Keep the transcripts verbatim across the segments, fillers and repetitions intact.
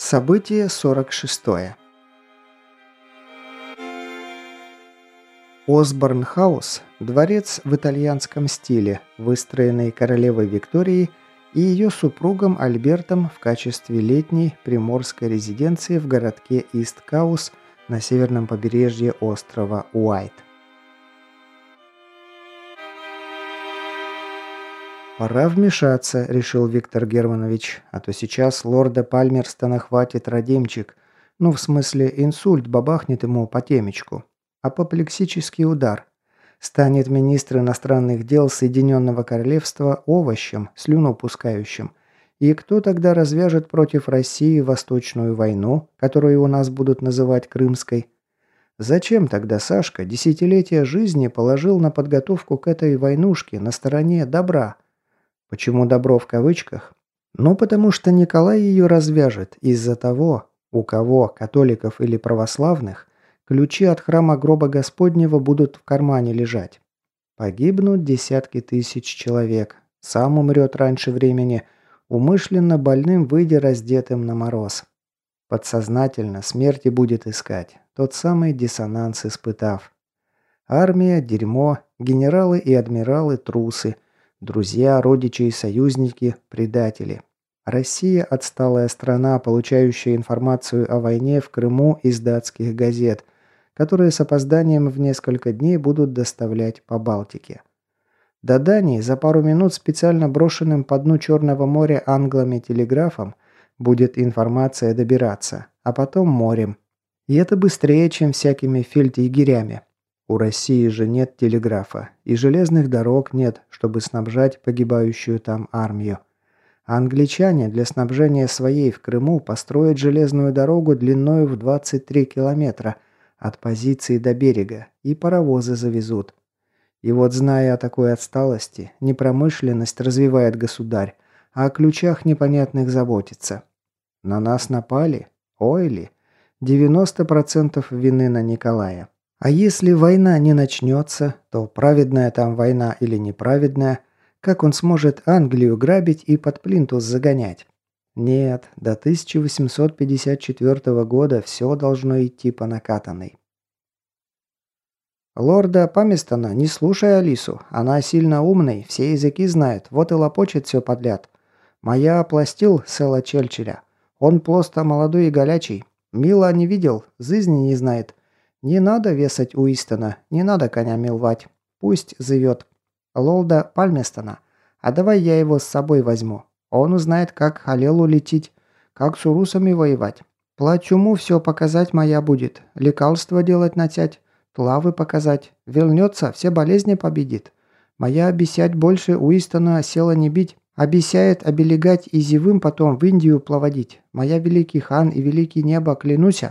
Событие сорок шестое. Осборн-хаус – дворец в итальянском стиле, выстроенный королевой Викторией и ее супругом Альбертом в качестве летней приморской резиденции в городке Ист-Каус на северном побережье острова Уайт. «Пора вмешаться», – решил Виктор Германович, «а то сейчас лорда Пальмерстона хватит родимчик, ну, в смысле, инсульт бабахнет ему по темечку, апоплексический удар. Станет министр иностранных дел Соединенного Королевства овощем, слюну пускающим. И кто тогда развяжет против России Восточную войну, которую у нас будут называть Крымской? Зачем тогда Сашка десятилетия жизни положил на подготовку к этой войнушке на стороне добра? Почему добро в кавычках? Ну, потому что Николай ее развяжет из-за того, у кого, католиков или православных, ключи от храма гроба Господнего будут в кармане лежать. Погибнут десятки тысяч человек, сам умрет раньше времени, умышленно больным выйдя раздетым на мороз. Подсознательно смерти будет искать, тот самый диссонанс испытав. Армия – дерьмо, генералы и адмиралы – трусы, друзья, родичи и союзники – предатели. Россия – отсталая страна, получающая информацию о войне в Крыму из датских газет, которые с опозданием в несколько дней будут доставлять по Балтике. До Дании за пару минут специально брошенным по дну Черного моря англами телеграфом будет информация добираться, а потом морем. И это быстрее, чем всякими фельдъегерями. У России же нет телеграфа, и железных дорог нет, чтобы снабжать погибающую там армию. А англичане для снабжения своей в Крыму построят железную дорогу длиною в двадцать три километра от позиции до берега и паровозы завезут. И вот, зная о такой отсталости, не промышленность развивает государь, а о ключах непонятных заботится. На нас напали? Ой ли? девяносто процентов вины на Николая. А если война не начнется, то праведная там война или неправедная, как он сможет Англию грабить и под плинтус загонять? Нет, до тысяча восемьсот пятьдесят четвёртого года все должно идти по накатанной. Лорда Паместона не слушай Алису, она сильно умный, все языки знает, вот и лопочет все подряд. Моя опластил Сэла Челчеря, он просто молодой и горячий, Мила не видел, жизни не знает. Не надо весать Уистона, не надо коня милвать. Пусть зовет. Лолда Пальместона. А давай я его с собой возьму. Он узнает, как Халелу лететь, как с урусами воевать. Плачуму все показать моя будет. Лекарства делать начать, тлавы показать. Вернется, все болезни победит. Моя обещать больше Уистона осела не бить. Обещает обелегать и зевым потом в Индию плаводить. Моя великий хан и великий небо клянуся.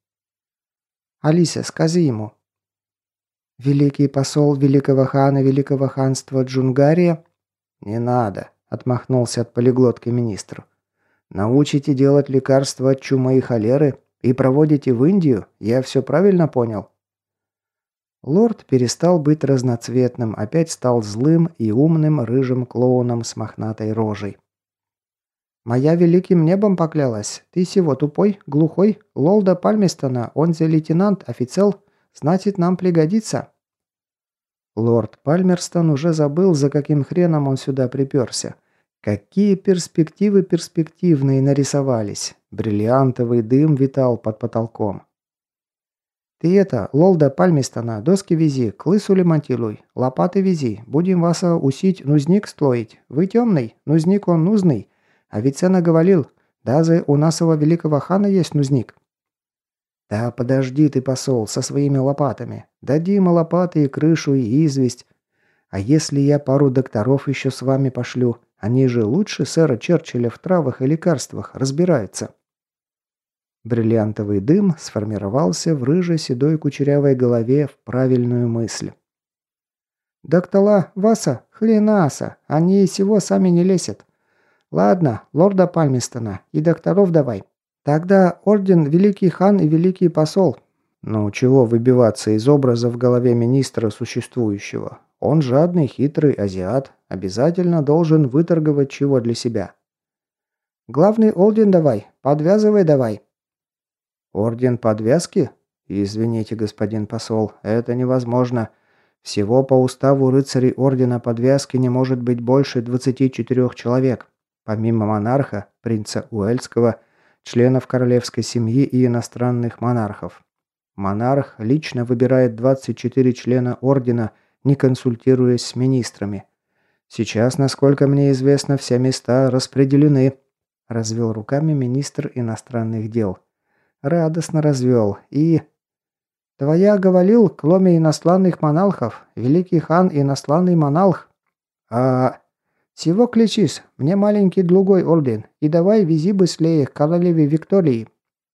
Алиса, скажи ему. Великий посол великого хана великого ханства Джунгария? Не надо, отмахнулся от полиглотки министр. Научите делать лекарства от чумы и холеры и проводите в Индию? Я все правильно понял? Лорд перестал быть разноцветным, опять стал злым и умным рыжим клоуном с мохнатой рожей. «Моя великим небом поклялась. Ты сего тупой, глухой, Лолда Пальместона, он же лейтенант, офицер, значит, нам пригодится». Лорд Пальмерстон уже забыл, за каким хреном он сюда приперся. Какие перспективы перспективные нарисовались. Бриллиантовый дым витал под потолком. «Ты это, Лолда Пальместона, доски вези, клысу лемонтируй, лопаты вези, будем вас усить нузник строить. Вы темный, нузник он нузный. А Авиценна говорил, даже у нашего великого хана есть нузник». «Да подожди ты, посол, со своими лопатами. Дадим и лопаты, и крышу, и известь. А если я пару докторов еще с вами пошлю? Они же лучше сэра Черчилля в травах и лекарствах разбираются». Бриллиантовый дым сформировался в рыжей седой кучерявой голове в правильную мысль. «Доктора, Васа, хренаса, они и сего сами не лезет. Ладно, лорда Пальместона и докторов давай. Тогда орден Великий хан и Великий посол». Ну, чего выбиваться из образа в голове министра существующего? Он жадный, хитрый азиат, обязательно должен выторговать чего для себя. Главный орден давай, подвязывай давай». «Орден подвязки? Извините, господин посол, это невозможно. Всего по уставу рыцарей Ордена Подвязки не может быть больше двадцати четырёх человек, помимо монарха, принца Уэльского, членов королевской семьи и иностранных монархов. Монарх лично выбирает двадцать четыре члена Ордена, не консультируясь с министрами. Сейчас, насколько мне известно, все места распределены», – развел руками министр иностранных дел. Радостно развел. «И...» «Твоя говорил, кроме иносланных монархов, великий хан иносланный монарх. А... Всего кличись, мне маленький другой орден, и давай вези быстрее к королеве Виктории».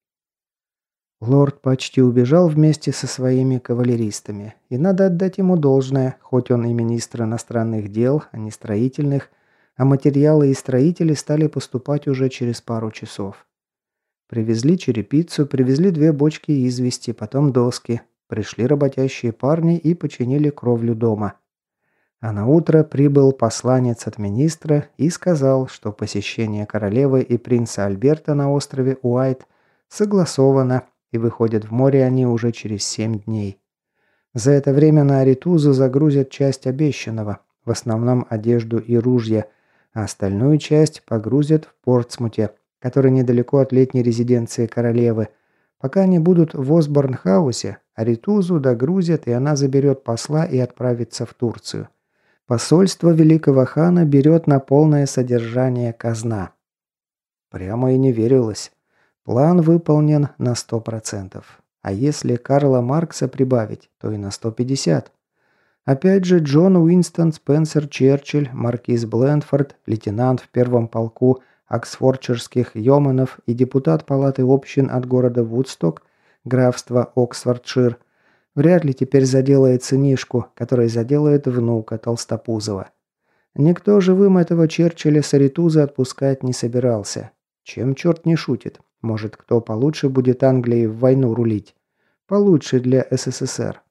Лорд почти убежал вместе со своими кавалеристами, и надо отдать ему должное, хоть он и министр иностранных дел, а не строительных, а материалы и строители стали поступать уже через пару часов. Привезли черепицу, привезли две бочки извести, потом доски. Пришли работящие парни и починили кровлю дома. А на утро прибыл посланец от министра и сказал, что посещение королевы и принца Альберта на острове Уайт согласовано, и выходят в море они уже через семь дней. За это время на Аритузу загрузят часть обещанного, в основном одежду и ружья, а остальную часть погрузят в Портсмуте, который недалеко от летней резиденции королевы. Пока они будут в Осборн-хаусе, Аритузу догрузят, и она заберет посла и отправится в Турцию. Посольство великого хана берет на полное содержание казна. Прямо и не верилось. План выполнен на сто процентов. А если Карла Маркса прибавить, то и на сто пятьдесят. Опять же Джон Уинстон Спенсер Черчилль, маркиз Блендфорд, лейтенант в первом полку оксфордширских йоманов и депутат палаты общин от города Вудсток, графства Оксфордшир, вряд ли теперь заделает сынишку, который заделает внука Толстопузова. Никто живым этого Черчилля с Аритузы отпускать не собирался. Чем черт не шутит? Может, кто получше будет Англией в войну рулить? Получше для СССР.